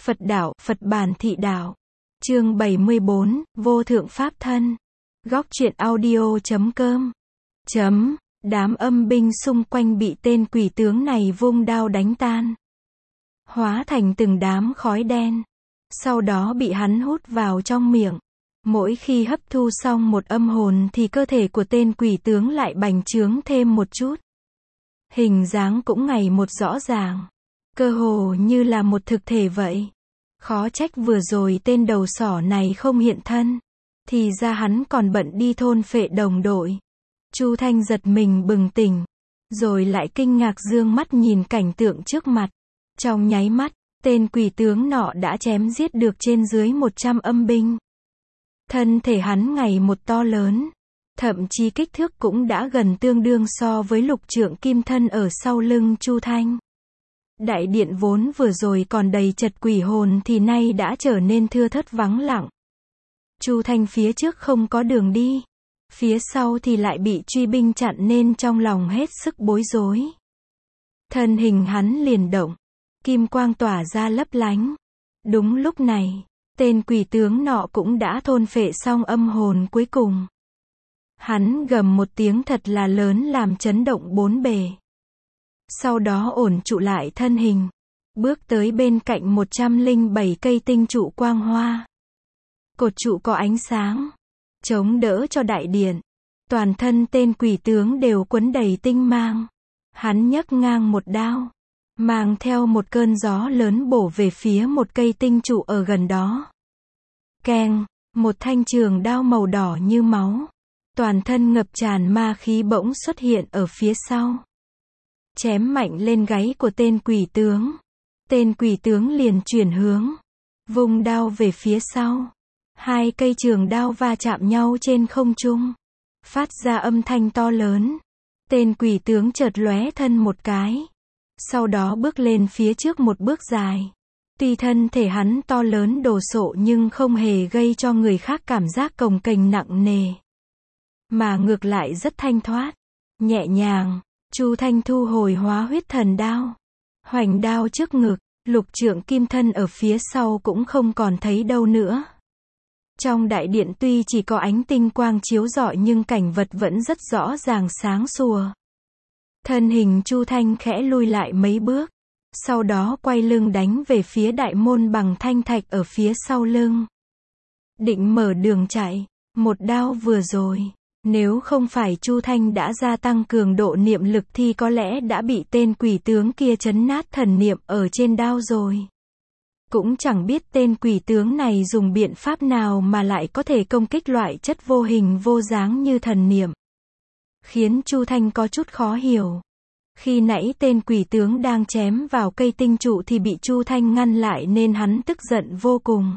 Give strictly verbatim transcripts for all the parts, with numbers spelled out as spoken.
Phật đạo, Phật bản thị đạo. Chương bảy mươi bốn, Vô thượng pháp thân. Góc truyện audio chấm com. Chấm, đám âm binh xung quanh bị tên quỷ tướng này vung đao đánh tan. Hóa thành từng đám khói đen. Sau đó bị hắn hút vào trong miệng. Mỗi khi hấp thu xong một âm hồn thì cơ thể của tên quỷ tướng lại bành trướng thêm một chút. Hình dáng cũng ngày một rõ ràng. Cơ hồ như là một thực thể vậy. Khó trách vừa rồi tên đầu sỏ này không hiện thân. Thì ra hắn còn bận đi thôn phệ đồng đội. Chu Thanh giật mình bừng tỉnh. Rồi lại kinh ngạc dương mắt nhìn cảnh tượng trước mặt. Trong nháy mắt, tên quỷ tướng nọ đã chém giết được trên dưới một trăm âm binh. Thân thể hắn ngày một to lớn. Thậm chí kích thước cũng đã gần tương đương so với lục trượng kim thân ở sau lưng Chu Thanh. Đại điện vốn vừa rồi còn đầy chật quỷ hồn thì nay đã trở nên thưa thớt vắng lặng. Chu Thanh phía trước không có đường đi. Phía sau thì lại bị truy binh chặn nên trong lòng hết sức bối rối. Thân hình hắn liền động. Kim quang tỏa ra lấp lánh. Đúng lúc này, tên quỷ tướng nọ cũng đã thôn phệ xong âm hồn cuối cùng. Hắn gầm một tiếng thật là lớn làm chấn động bốn bề. Sau đó ổn trụ lại thân hình. Bước tới bên cạnh một trăm lẻ bảy cây tinh trụ quang hoa. Cột trụ có ánh sáng. Chống đỡ cho đại điện. Toàn thân tên quỷ tướng đều quấn đầy tinh mang. Hắn nhấc ngang một đao. Mang theo một cơn gió lớn bổ về phía một cây tinh trụ ở gần đó. Keng, một thanh trường đao màu đỏ như máu. Toàn thân ngập tràn ma khí bỗng xuất hiện ở phía sau. Chém mạnh lên gáy của tên quỷ tướng. Tên quỷ tướng liền chuyển hướng. Vung đao về phía sau. Hai cây trường đao va chạm nhau trên không trung. Phát ra âm thanh to lớn. Tên quỷ tướng chợt lóe thân một cái. Sau đó bước lên phía trước một bước dài. Tuy thân thể hắn to lớn đồ sộ nhưng không hề gây cho người khác cảm giác cồng kềnh nặng nề. Mà ngược lại rất thanh thoát. Nhẹ nhàng. Chu Thanh thu hồi hóa huyết thần đao. Hoành đao trước ngực. Lục trượng kim thân ở phía sau cũng không còn thấy đâu nữa. Trong đại điện tuy chỉ có ánh tinh quang chiếu rọi nhưng cảnh vật vẫn rất rõ ràng sáng sủa. Thân hình Chu Thanh khẽ lui lại mấy bước. Sau đó quay lưng đánh về phía đại môn bằng thanh thạch ở phía sau lưng. Định mở đường chạy. Một đao vừa rồi. Nếu không phải Chu Thanh đã gia tăng cường độ niệm lực thì có lẽ đã bị tên quỷ tướng kia chấn nát thần niệm ở trên đao rồi. Cũng chẳng biết tên quỷ tướng này dùng biện pháp nào mà lại có thể công kích loại chất vô hình vô dáng như thần niệm. Khiến Chu Thanh có chút khó hiểu. Khi nãy tên quỷ tướng đang chém vào cây tinh trụ thì bị Chu Thanh ngăn lại nên hắn tức giận vô cùng.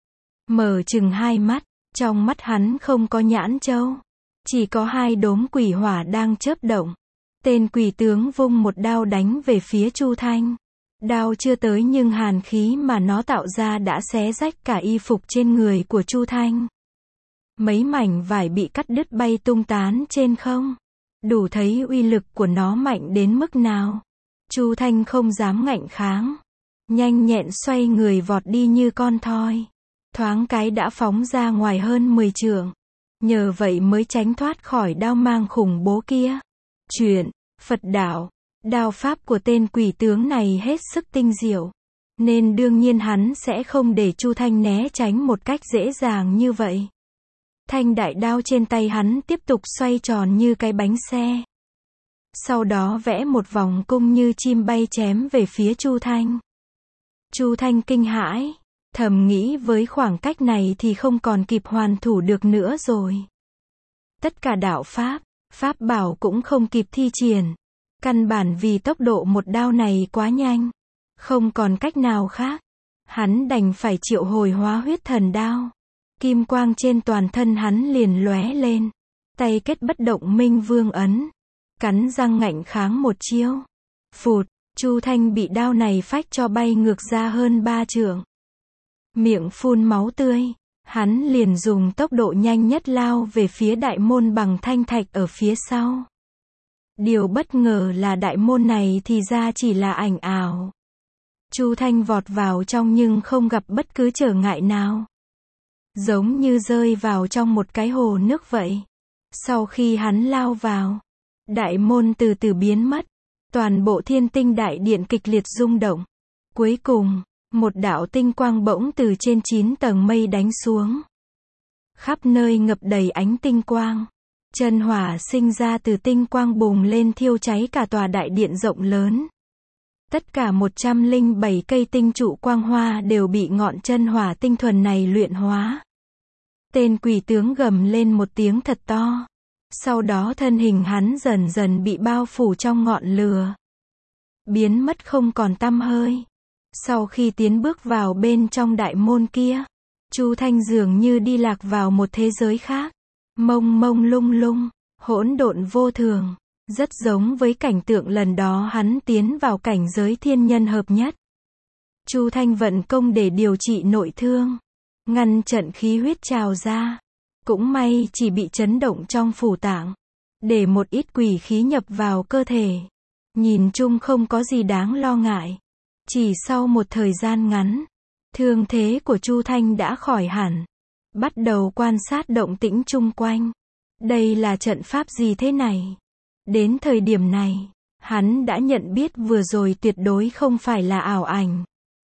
Mở chừng hai mắt, trong mắt hắn không có nhãn châu. Chỉ có hai đốm quỷ hỏa đang chớp động. Tên quỷ tướng vung một đao đánh về phía Chu Thanh. Đao chưa tới nhưng hàn khí mà nó tạo ra đã xé rách cả y phục trên người của Chu Thanh. Mấy mảnh vải bị cắt đứt bay tung tán trên không. Đủ thấy uy lực của nó mạnh đến mức nào. Chu Thanh không dám ngạnh kháng. Nhanh nhẹn xoay người vọt đi như con thoi. Thoáng cái đã phóng ra ngoài hơn mười trượng. Nhờ vậy mới tránh thoát khỏi đao mang khủng bố kia. Chuyện, Phật đạo, đao pháp của tên quỷ tướng này hết sức tinh diệu. Nên đương nhiên hắn sẽ không để Chu Thanh né tránh một cách dễ dàng như vậy. Thanh đại đao trên tay hắn tiếp tục xoay tròn như cái bánh xe. Sau đó vẽ một vòng cung như chim bay chém về phía Chu Thanh. Chu Thanh kinh hãi. Thầm nghĩ với khoảng cách này thì không còn kịp hoàn thủ được nữa rồi. Tất cả đạo pháp, pháp bảo cũng không kịp thi triển. Căn bản vì tốc độ một đao này quá nhanh. Không còn cách nào khác. Hắn đành phải triệu hồi hóa huyết thần đao. Kim quang trên toàn thân hắn liền lóe lên. Tay kết bất động minh vương ấn. Cắn răng ngạnh kháng một chiêu. Phụt, Chu Thanh bị đao này phách cho bay ngược ra hơn ba trượng. Miệng phun máu tươi, hắn liền dùng tốc độ nhanh nhất lao về phía đại môn bằng thanh thạch ở phía sau. Điều bất ngờ là đại môn này thì ra chỉ là ảnh ảo. Chu Thanh vọt vào trong nhưng không gặp bất cứ trở ngại nào. Giống như rơi vào trong một cái hồ nước vậy. Sau khi hắn lao vào, đại môn từ từ biến mất. Toàn bộ thiên tinh đại điện kịch liệt rung động. Cuối cùng, một đạo tinh quang bỗng từ trên chín tầng mây đánh xuống. Khắp nơi ngập đầy ánh tinh quang. Chân hỏa sinh ra từ tinh quang bùng lên thiêu cháy cả tòa đại điện rộng lớn. Tất cả một trăm lẻ bảy cây tinh trụ quang hoa đều bị ngọn chân hỏa tinh thuần này luyện hóa. Tên quỷ tướng gầm lên một tiếng thật to. Sau đó thân hình hắn dần dần bị bao phủ trong ngọn lửa. Biến mất không còn tăm hơi. Sau khi tiến bước vào bên trong đại môn kia, Chu Thanh dường như đi lạc vào một thế giới khác. Mông mông lung lung, hỗn độn vô thường. Rất giống với cảnh tượng lần đó hắn tiến vào cảnh giới thiên nhân hợp nhất. Chu Thanh vận công để điều trị nội thương, ngăn trận khí huyết trào ra. Cũng may chỉ bị chấn động trong phủ tạng, để một ít quỷ khí nhập vào cơ thể. Nhìn chung không có gì đáng lo ngại. Chỉ sau một thời gian ngắn, thương thế của Chu Thanh đã khỏi hẳn. Bắt đầu quan sát động tĩnh chung quanh. Đây là trận pháp gì thế này? Đến thời điểm này, hắn đã nhận biết vừa rồi tuyệt đối không phải là ảo ảnh.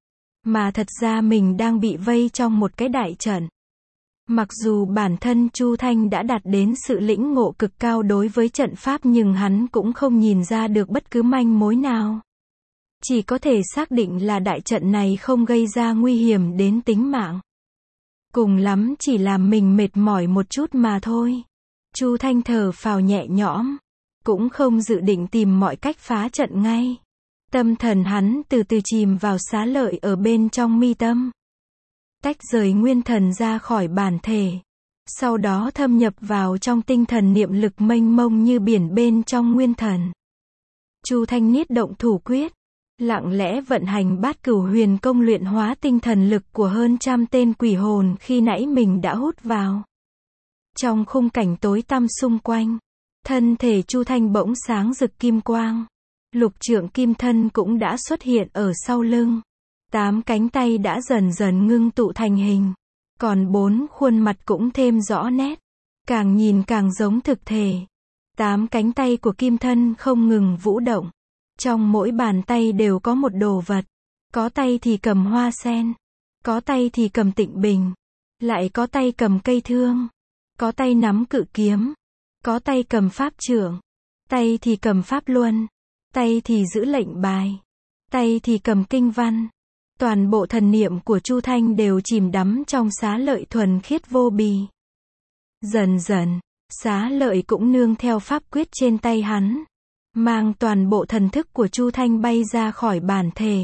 Mà thật ra mình đang bị vây trong một cái đại trận. Mặc dù bản thân Chu Thanh đã đạt đến sự lĩnh ngộ cực cao đối với trận pháp nhưng hắn cũng không nhìn ra được bất cứ manh mối nào. Chỉ có thể xác định là đại trận này không gây ra nguy hiểm đến tính mạng. Cùng lắm chỉ làm mình mệt mỏi một chút mà thôi. Chu Thanh thở phào nhẹ nhõm. Cũng không dự định tìm mọi cách phá trận ngay. Tâm thần hắn từ từ chìm vào xá lợi ở bên trong mi tâm. Tách rời nguyên thần ra khỏi bản thể. Sau đó thâm nhập vào trong tinh thần niệm lực mênh mông như biển bên trong nguyên thần. Chu Thanh niết động thủ quyết. Lặng lẽ vận hành bát cửu huyền công luyện hóa tinh thần lực của hơn trăm tên quỷ hồn khi nãy mình đã hút vào. Trong khung cảnh tối tăm xung quanh, thân thể Chu Thanh bỗng sáng rực kim quang. Lục trượng kim thân cũng đã xuất hiện ở sau lưng. Tám cánh tay đã dần dần ngưng tụ thành hình. Còn bốn khuôn mặt cũng thêm rõ nét. Càng nhìn càng giống thực thể. Tám cánh tay của kim thân không ngừng vũ động. Trong mỗi bàn tay đều có một đồ vật. Có tay thì cầm hoa sen. Có tay thì cầm tịnh bình. Lại có tay cầm cây thương. Có tay nắm cự kiếm. Có tay cầm pháp trượng. Tay thì cầm pháp luân. Tay thì giữ lệnh bài. Tay thì cầm kinh văn. Toàn bộ thần niệm của Chu Thanh đều chìm đắm trong xá lợi thuần khiết vô bì. Dần dần, xá lợi cũng nương theo pháp quyết trên tay hắn. Mang toàn bộ thần thức của Chu Thanh bay ra khỏi bản thể.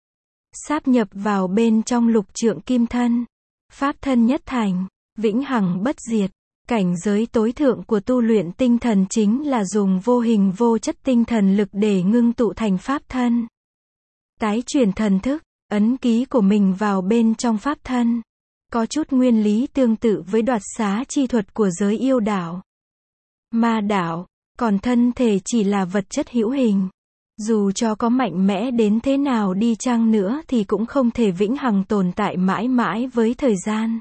Sáp nhập vào bên trong lục trượng kim thân. Pháp thân nhất thành, vĩnh hằng bất diệt. Cảnh giới tối thượng của tu luyện tinh thần chính là dùng vô hình vô chất tinh thần lực để ngưng tụ thành pháp thân. Tái chuyển thần thức, ấn ký của mình vào bên trong pháp thân. Có chút nguyên lý tương tự với đoạt xá chi thuật của giới yêu đảo. Ma đảo, còn thân thể chỉ là vật chất hữu hình. Dù cho có mạnh mẽ đến thế nào đi chăng nữa thì cũng không thể vĩnh hằng tồn tại mãi mãi với thời gian.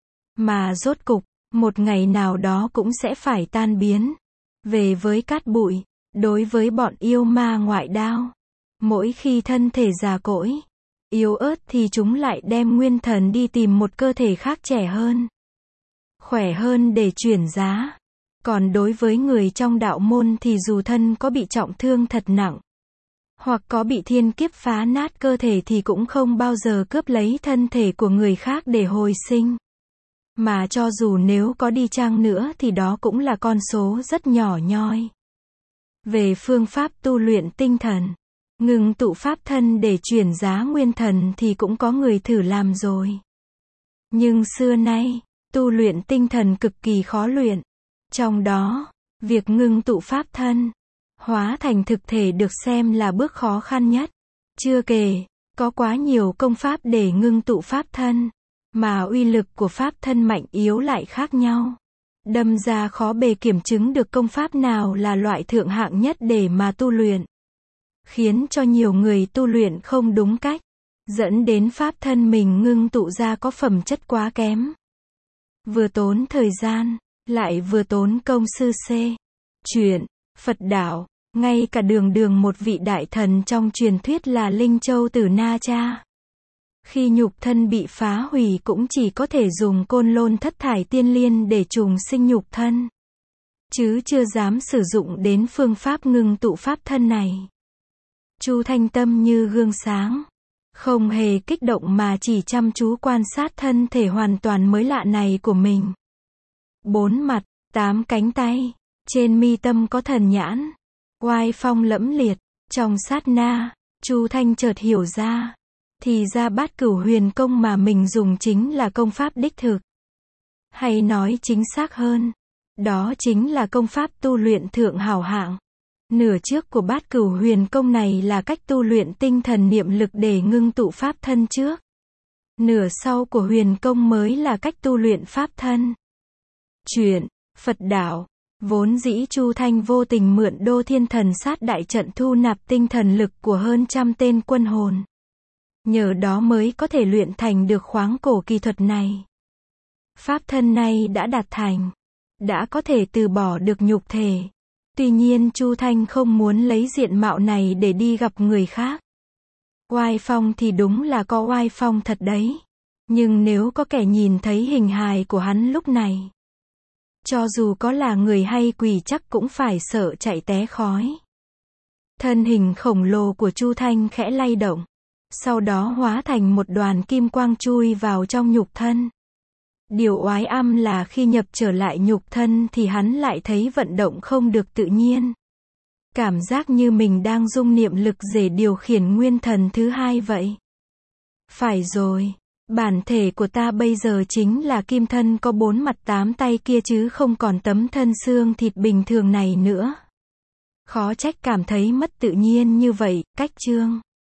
Mà rốt cục, một ngày nào đó cũng sẽ phải tan biến. Về với cát bụi, đối với bọn yêu ma ngoại đao, mỗi khi thân thể già cỗi, yếu ớt thì chúng lại đem nguyên thần đi tìm một cơ thể khác trẻ hơn, khỏe hơn để chuyển giá. Còn đối với người trong đạo môn thì dù thân có bị trọng thương thật nặng, hoặc có bị thiên kiếp phá nát cơ thể thì cũng không bao giờ cướp lấy thân thể của người khác để hồi sinh. Mà cho dù nếu có đi chăng nữa thì đó cũng là con số rất nhỏ nhoi. Về phương pháp tu luyện tinh thần, ngừng tụ pháp thân để chuyển giá nguyên thần thì cũng có người thử làm rồi. Nhưng xưa nay, tu luyện tinh thần cực kỳ khó luyện. Trong đó, việc ngưng tụ pháp thân, hóa thành thực thể được xem là bước khó khăn nhất. Chưa kể, có quá nhiều công pháp để ngưng tụ pháp thân, mà uy lực của pháp thân mạnh yếu lại khác nhau. Đâm ra khó bề kiểm chứng được công pháp nào là loại thượng hạng nhất để mà tu luyện. Khiến cho nhiều người tu luyện không đúng cách. dẫn đến pháp thân mình ngưng tụ ra có phẩm chất quá kém. Vừa tốn thời gian, lại vừa tốn công sư xê. Chuyện, Phật đạo, ngay cả đường đường một vị đại thần trong truyền thuyết là Linh Châu Tử Na Cha. Khi nhục thân bị phá hủy cũng chỉ có thể dùng côn lôn thất thải tiên liên để trùng sinh nhục thân. Chứ chưa dám sử dụng đến phương pháp ngưng tụ pháp thân này. Chu Thanh tâm như gương sáng. Không hề kích động mà chỉ chăm chú quan sát thân thể hoàn toàn mới lạ này của mình. Bốn mặt, tám cánh tay, trên mi tâm có thần nhãn, oai phong lẫm liệt. Trong sát na, Chu Thanh chợt hiểu ra. Thì ra Bát Cửu Huyền Công mà mình dùng chính là công pháp đích thực. Hay nói chính xác hơn, đó chính là công pháp tu luyện thượng hảo hạng. Nửa trước của Bát Cửu Huyền Công này là cách tu luyện tinh thần niệm lực để ngưng tụ pháp thân trước. Nửa sau của Huyền Công mới là cách tu luyện pháp thân. Chuyện, Phật đạo, vốn dĩ Chu Thanh vô tình mượn Đô Thiên Thần Sát đại trận thu nạp tinh thần lực của hơn trăm tên quân hồn. Nhờ đó mới có thể luyện thành được khoáng cổ kỳ thuật này. Pháp thân này đã đạt thành, đã có thể từ bỏ được nhục thể. Tuy nhiên Chu Thanh không muốn lấy diện mạo này để đi gặp người khác. Oai phong thì đúng là có oai phong thật đấy. Nhưng nếu có kẻ nhìn thấy hình hài của hắn lúc này, cho dù có là người hay quỷ chắc cũng phải sợ chạy té khói. Thân hình khổng lồ của Chu Thanh khẽ lay động. Sau đó hóa thành một đoàn kim quang chui vào trong nhục thân. Điều oái âm là khi nhập trở lại nhục thân thì hắn lại thấy vận động không được tự nhiên. Cảm giác như mình đang dung niệm lực để điều khiển nguyên thần thứ hai vậy. Phải rồi, bản thể của ta bây giờ chính là kim thân có bốn mặt tám tay kia chứ không còn tấm thân xương thịt bình thường này nữa. Khó trách cảm thấy mất tự nhiên như vậy, cách chương.